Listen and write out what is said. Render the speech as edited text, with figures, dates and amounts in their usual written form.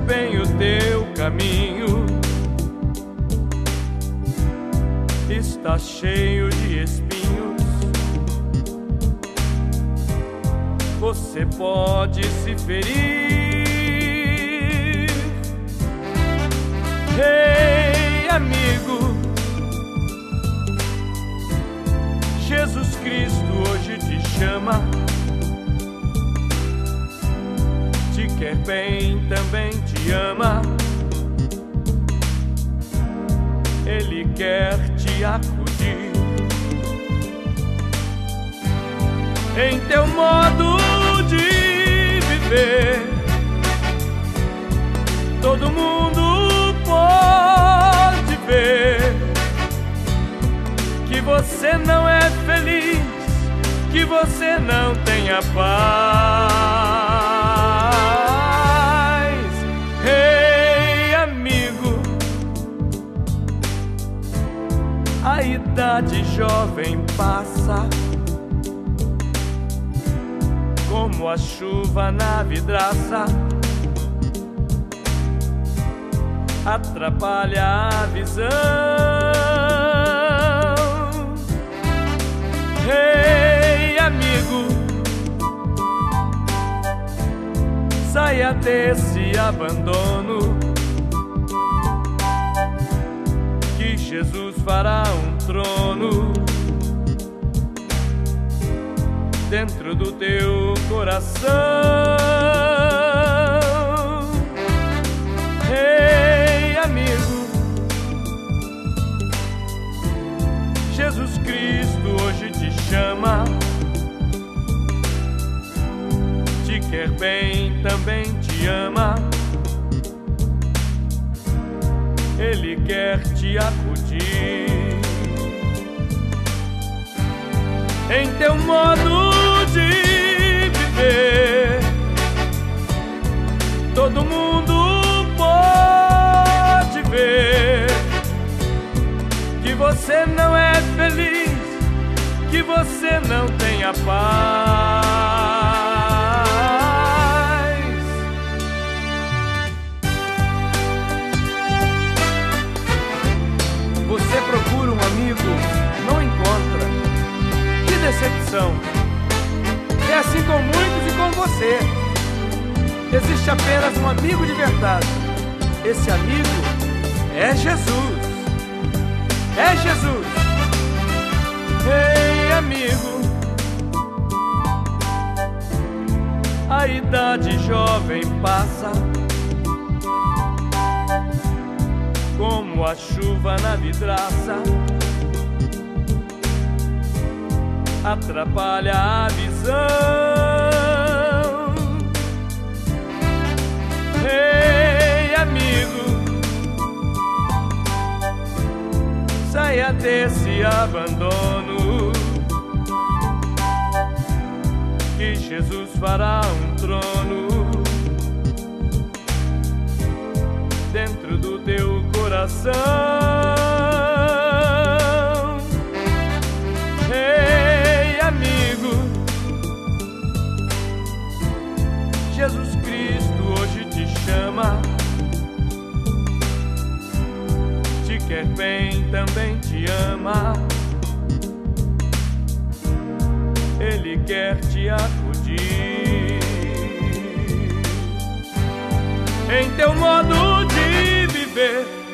bem o teu caminho. Está cheio de espinhos, você pode se ferir. Ei, amigo, Jesus Cristo hoje te chama, te quer bem, também te ama. Ele quer te acudir em teu modo de viver. Todo mundo pode ver que você não é feliz, que você não tem a paz. Ei, amigo, a idade jovem passa como a chuva na vidraça, atrapalha a visão. Ei, amigo, saia desse abandono, que Jesus fará um trono dentro do teu coração. Ei, amigo, Jesus Cristo hoje te chama, te quer bem, também te ama. Ele quer te acudir em teu modo de viver. Todo mundo pode ver que você não é feliz, que você não tem a paz. Você procura um amigo, não encontra. Que decepção! É assim com muitos e com você. Existe apenas um amigo de verdade. Esse amigo é Jesus. É Jesus. Ei, amigo, a idade jovem passa como a chuva na vidraça, atrapalha a visão. Ei, amigo, saia desse abandono, que Jesus fará um trono dentro do teu coração. Ei, amigo, Jesus Cristo hoje te chama, te quer bem, também te ama. Ele quer te acudir em teu modo de viver.